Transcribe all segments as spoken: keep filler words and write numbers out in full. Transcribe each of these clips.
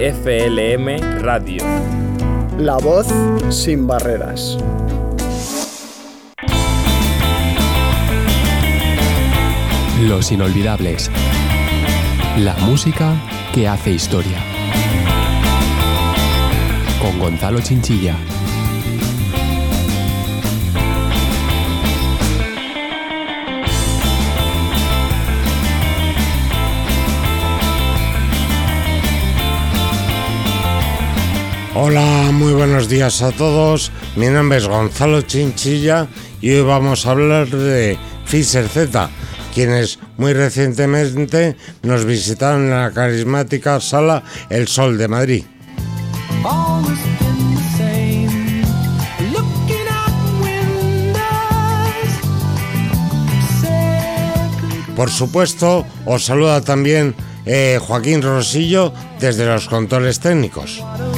F L M Radio. La voz sin barreras. Los inolvidables. La música que hace historia. Con Gonzalo Chinchilla. Hola, muy buenos días a todos. Mi nombre es Gonzalo Chinchilla y hoy vamos a hablar de Fisher Z, quienes muy recientemente nos visitaron en la carismática sala El Sol de Madrid. Por supuesto, os saluda también eh, Joaquín Rosillo desde los controles técnicos.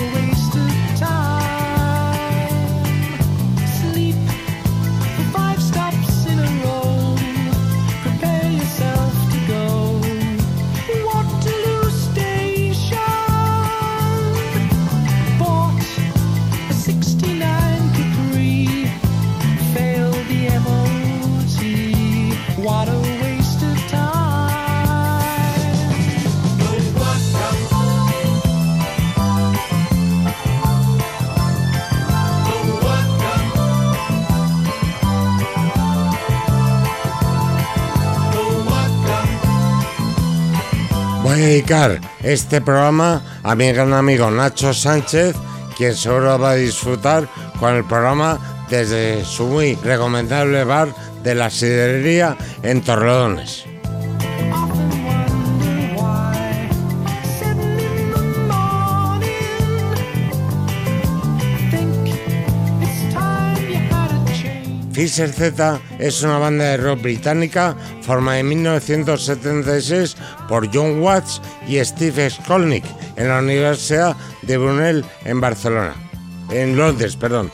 Voy a dedicar este programa a mi gran amigo Nacho Sánchez, quien seguro va a disfrutar con el programa desde su muy recomendable bar de la Sidrería en Torrelodones. Fisher Z es una banda de rock británica formada en mil novecientos setenta y seis por John Watts y Steve Skolnick en la Universidad de Brunel en Barcelona, en Londres, perdón.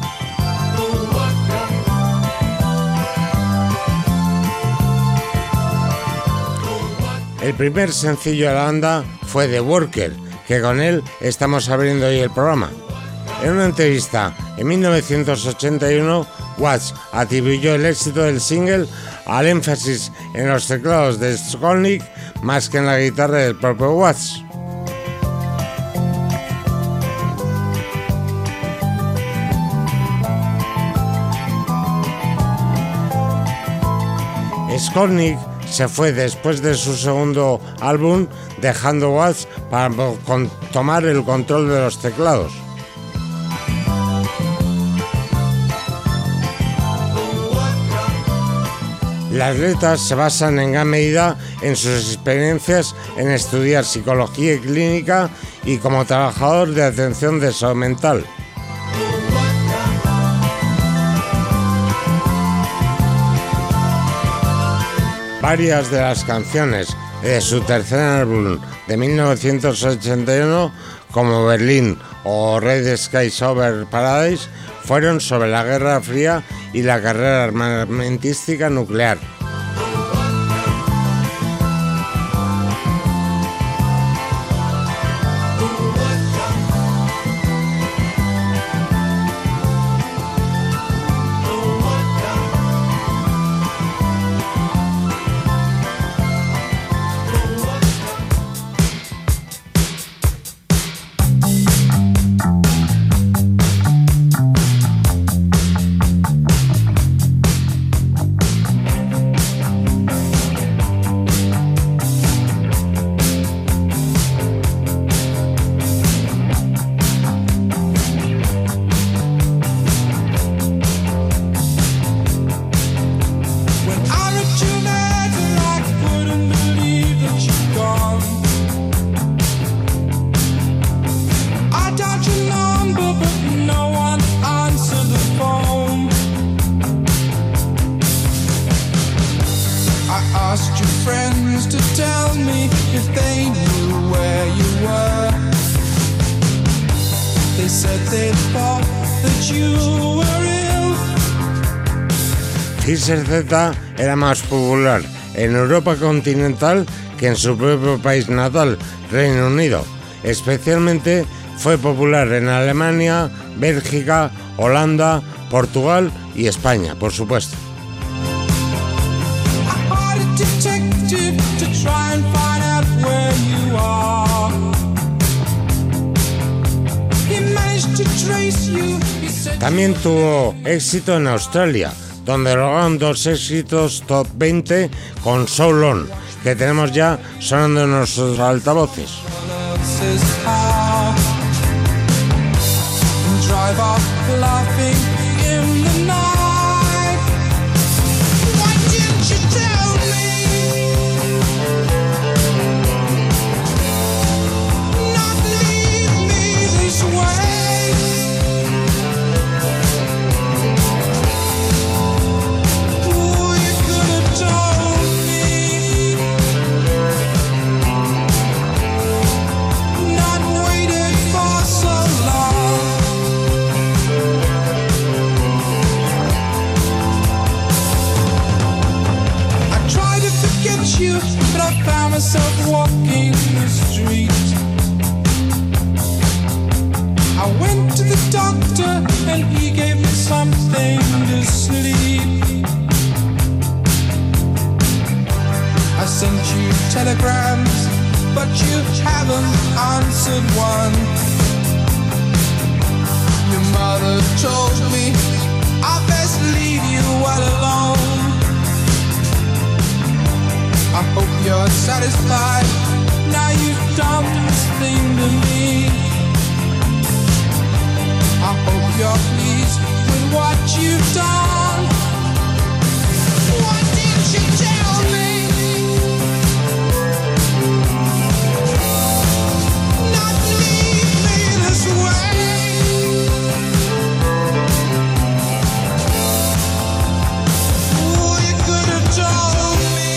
El primer sencillo de la banda fue The Worker, que con él estamos abriendo hoy el programa. En una entrevista en mil novecientos ochenta y uno, Watts atribuyó el éxito del single al énfasis en los teclados de Skolnick más que en la guitarra del propio Watts. Skolnick se fue después de su segundo álbum, dejando Watts para tomar el control de los teclados. Las letras se basan en gran medida en sus experiencias en estudiar psicología clínica y como trabajador de atención de salud mental. Varias de las canciones de su tercer álbum de mil novecientos ochenta y uno, como Berlín o Red Skies Over Paradise, fueron sobre la Guerra Fría y la carrera armamentística nuclear. Fisher Z era más popular en Europa continental que en su propio país natal, Reino Unido, Especialmente fue popular en Alemania, Bélgica, Holanda, Portugal y España, por supuesto. También tuvo éxito en Australia, donde lograron dos éxitos top veinte con So Long, que tenemos ya sonando en nuestros altavoces. Myself walking the street. I went to the doctor and he gave me something to sleep. I sent you telegrams, but you haven't answered one. Your mother told me I best leave you well alone. I hope you're satisfied, now you've done this thing to me. I hope you're pleased with what you've done. What did you tell me? Not leave me this way. Oh, you could have told me.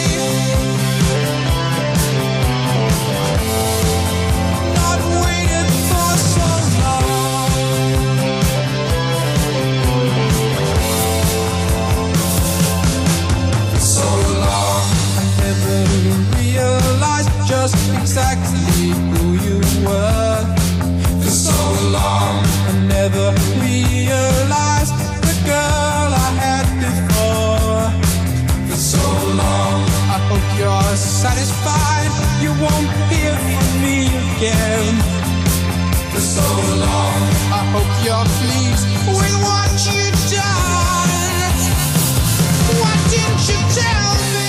Just exactly who you were. For so long I never realized the girl I had before. For so long I hope you're satisfied, you won't hear from me again. For so long I hope you're pleased with what you've done. What didn't you tell me?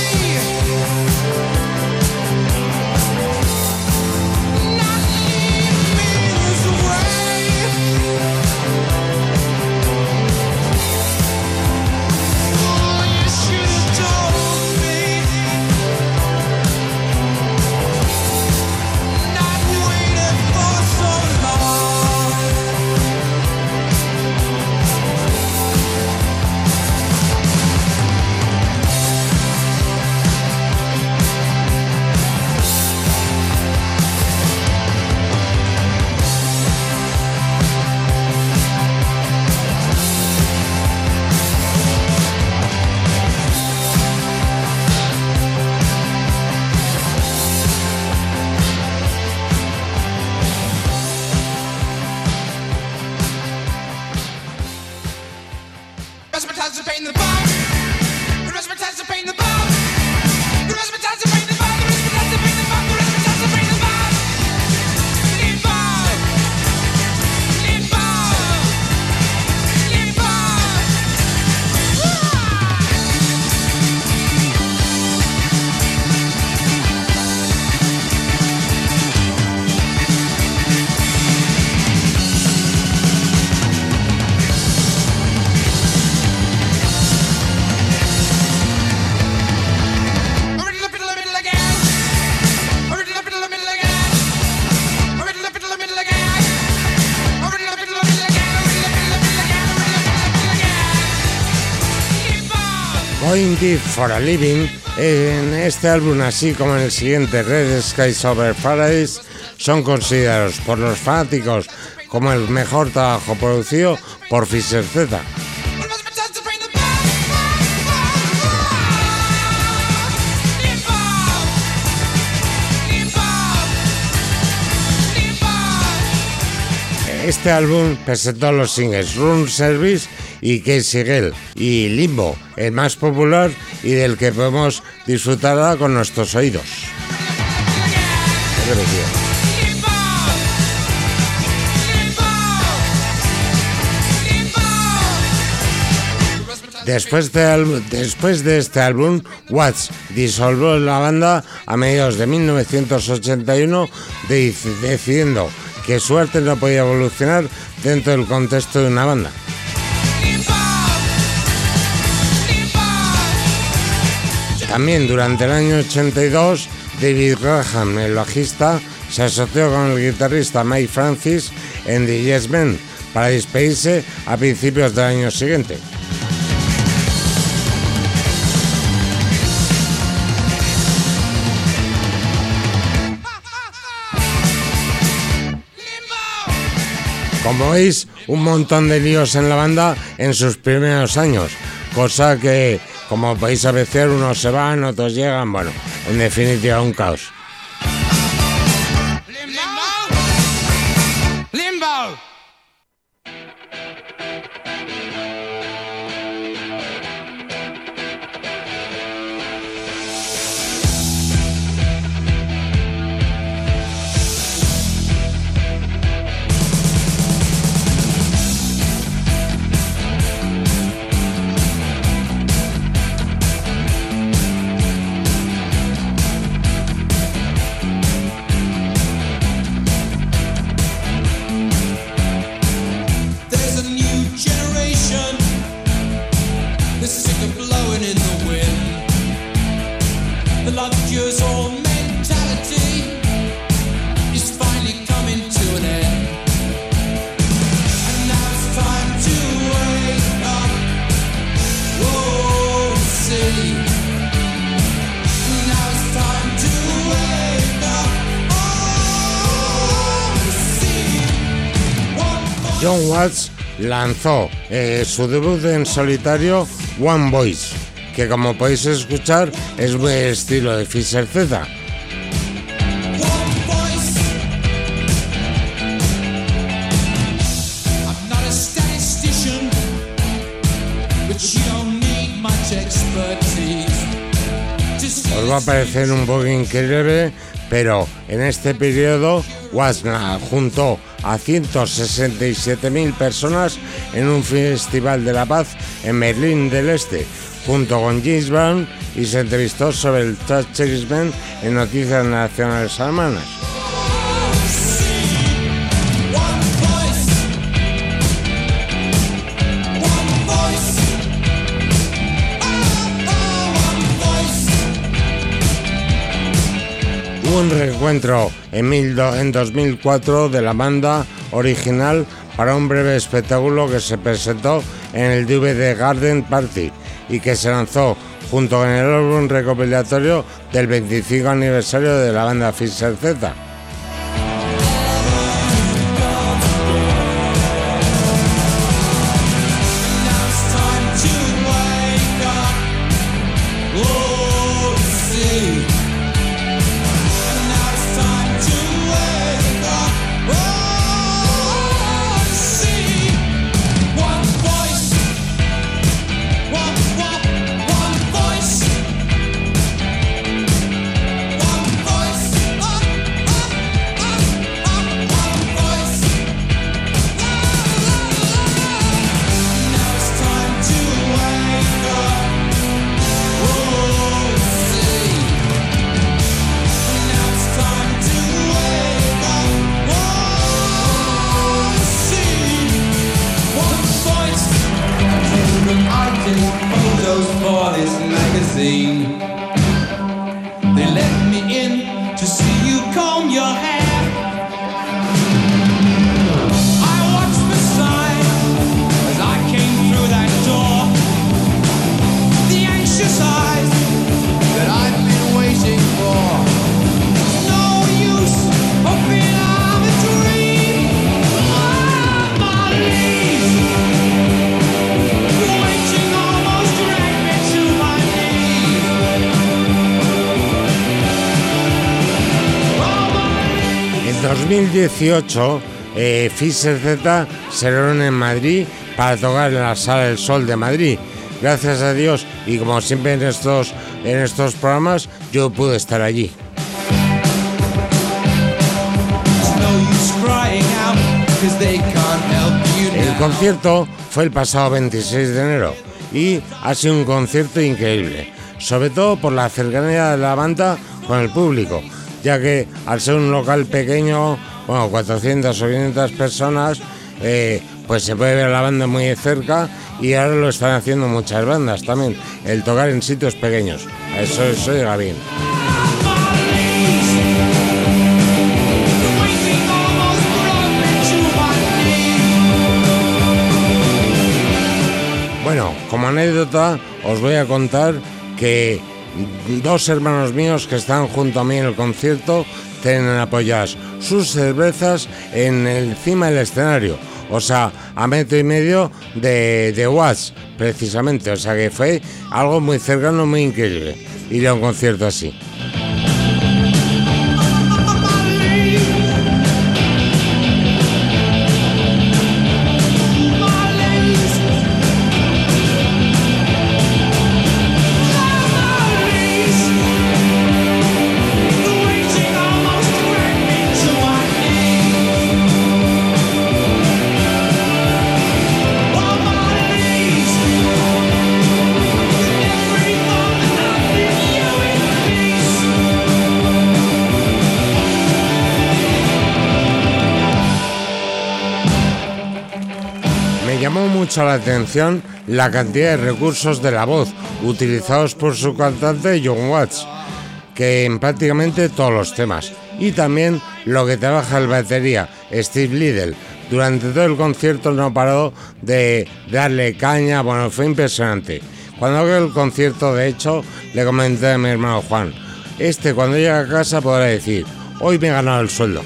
Going Deep for a Living, en este álbum así como en el siguiente, Red Skies Over Paradise, son considerados por los fanáticos como el mejor trabajo producido por Fisher Z. Leave Este álbum presentó los singles Room Service y Casey Girl, y Limbo, el más popular y del que podemos disfrutar ahora con nuestros oídos. ¿Qué decía? Después de, después de este álbum, Watts disolvió la banda a mediados de mil novecientos ochenta y uno, de, decidiendo que su arte no podía evolucionar dentro del contexto de una banda. También durante el año ochenta y dos, David Graham, el bajista, se asoció con el guitarrista Mike Francis en The Yes Men para despedirse a principios del año siguiente. Como veis, un montón de líos en la banda en sus primeros años, cosa que, como podéis apreciar, unos se van, otros llegan, bueno, en definitiva un caos. Limbo! Limbo! John Watts lanzó eh, su debut en solitario One Voice, que como podéis escuchar es muy estilo de Fisher Z. Os va a parecer un poco increíble, pero en este periodo Watts juntó a ciento sesenta y siete mil personas en un festival de la paz en Berlín del Este, junto con James Brown, y se entrevistó sobre el Thatcherismo en Noticias Nacionales Alemanas. Hubo un reencuentro en, mil do, en dos mil cuatro de la banda original para un breve espectáculo que se presentó en el D V D Garden Party y que se lanzó junto con el álbum recopilatorio del veinticinco aniversario de la banda Fisher Z. En dos mil dieciocho eh, Fischer Z se reúne en Madrid para tocar en la Sala del Sol de Madrid. Gracias a Dios, y como siempre en estos, en estos programas, yo pude estar allí. El concierto fue el pasado veintiséis de enero y ha sido un concierto increíble, sobre todo por la cercanía de la banda con el público, ya que al ser un local pequeño, bueno, cuatrocientas o quinientas personas, eh, pues se puede ver a la banda muy de cerca, y ahora lo están haciendo muchas bandas también, el tocar en sitios pequeños. Eso, eso llega bien. Bueno, como anécdota os voy a contar que dos hermanos míos que están junto a mí en el concierto tienen apoyadas sus cervezas en encima del escenario, o sea, a metro y medio de, de watts, precisamente, o sea que fue algo muy cercano, muy increíble ir a un concierto así. Llamó mucho la atención la cantidad de recursos de la voz utilizados por su cantante John Watts, que en prácticamente todos los temas, y también lo que trabaja el batería Steve Liddell. Durante todo el concierto no paró de darle caña, bueno, fue impresionante. Cuando hago el concierto, de hecho, le comenté a mi hermano Juan, este cuando llegue a casa podrá decir, hoy me he ganado el sueldo.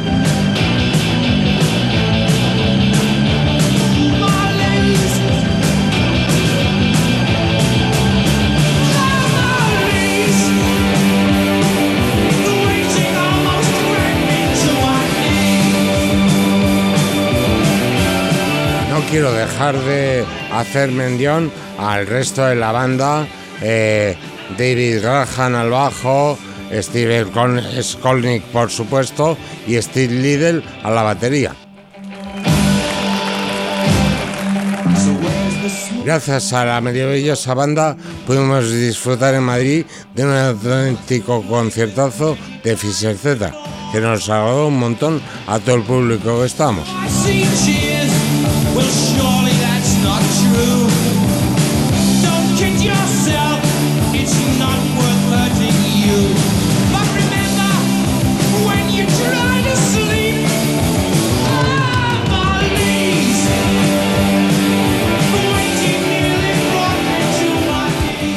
Quiero dejar de hacer mención al resto de la banda, eh, David Graham al bajo, Steve Skolnick por supuesto y Steve Liddell a la batería. Gracias a la maravillosa banda pudimos disfrutar en Madrid de un auténtico conciertazo de Fischer Z, que nos agradó un montón a todo el público que estamos. Well, surely that's not true. Don't kid yourself, it's not worth hurting you. But remember, when you try to sleep, I'm on knees. Waiting nearly brought me to my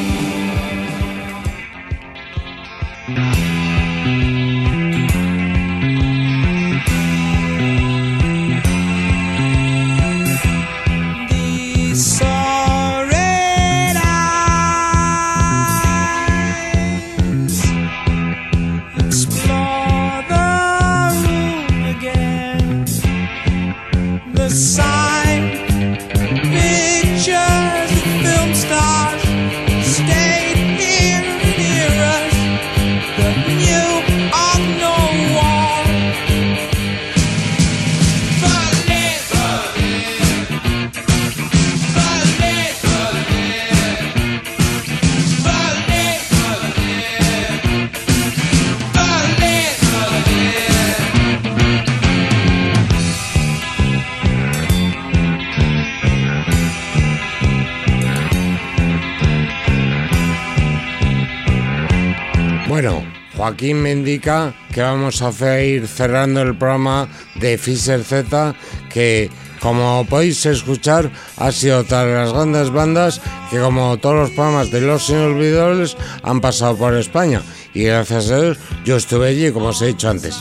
Bueno, Joaquín me indica que vamos a hacer, ir cerrando el programa de Fischer Z, que como podéis escuchar ha sido otra de las grandes bandas que, como todos los programas de Los Inolvidables, han pasado por España, y gracias a Dios yo estuve allí, como os he dicho antes.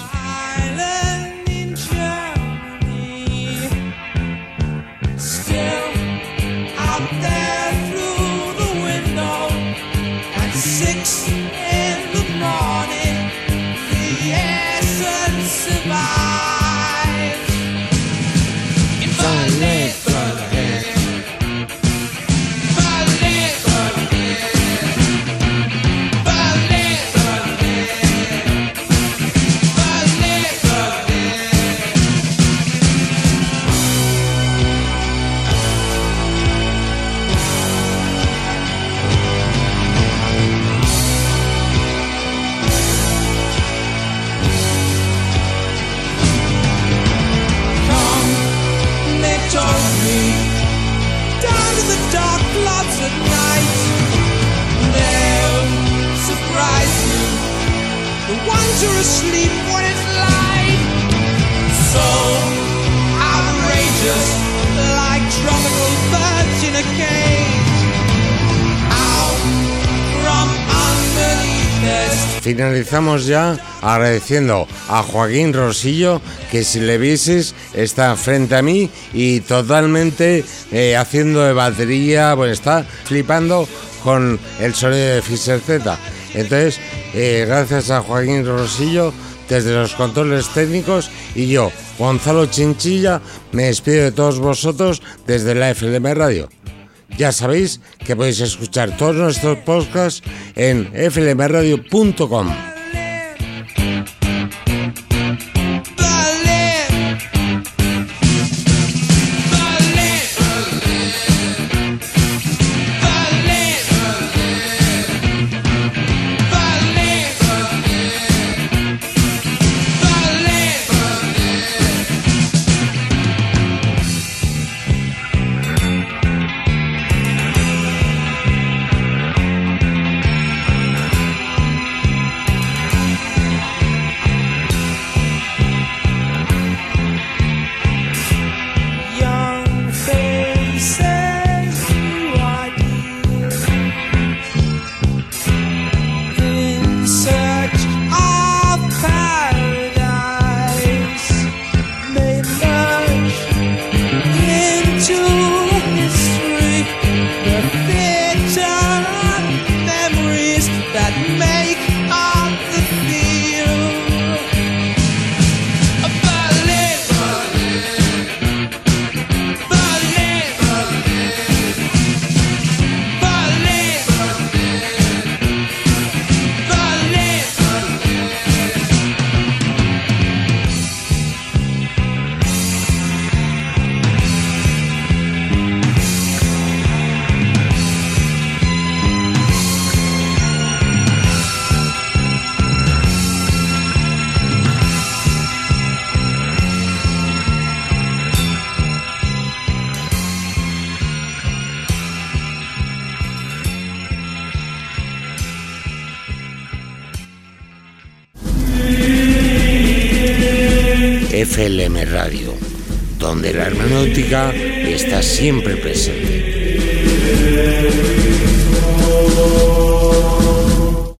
finalizamos ya agradeciendo a Joaquín Rosillo, que si le vieses está frente a mí y totalmente eh, haciendo de batería, bueno, está flipando con el sonido de Fisher Z. Entonces, eh, gracias a Joaquín Rosillo desde los controles técnicos, y yo, Gonzalo Chinchilla, me despido de todos vosotros desde la F L M Radio. Ya sabéis que podéis escuchar todos nuestros podcasts en f l m radio punto com. F L M Radio, donde la hermenéutica está siempre presente.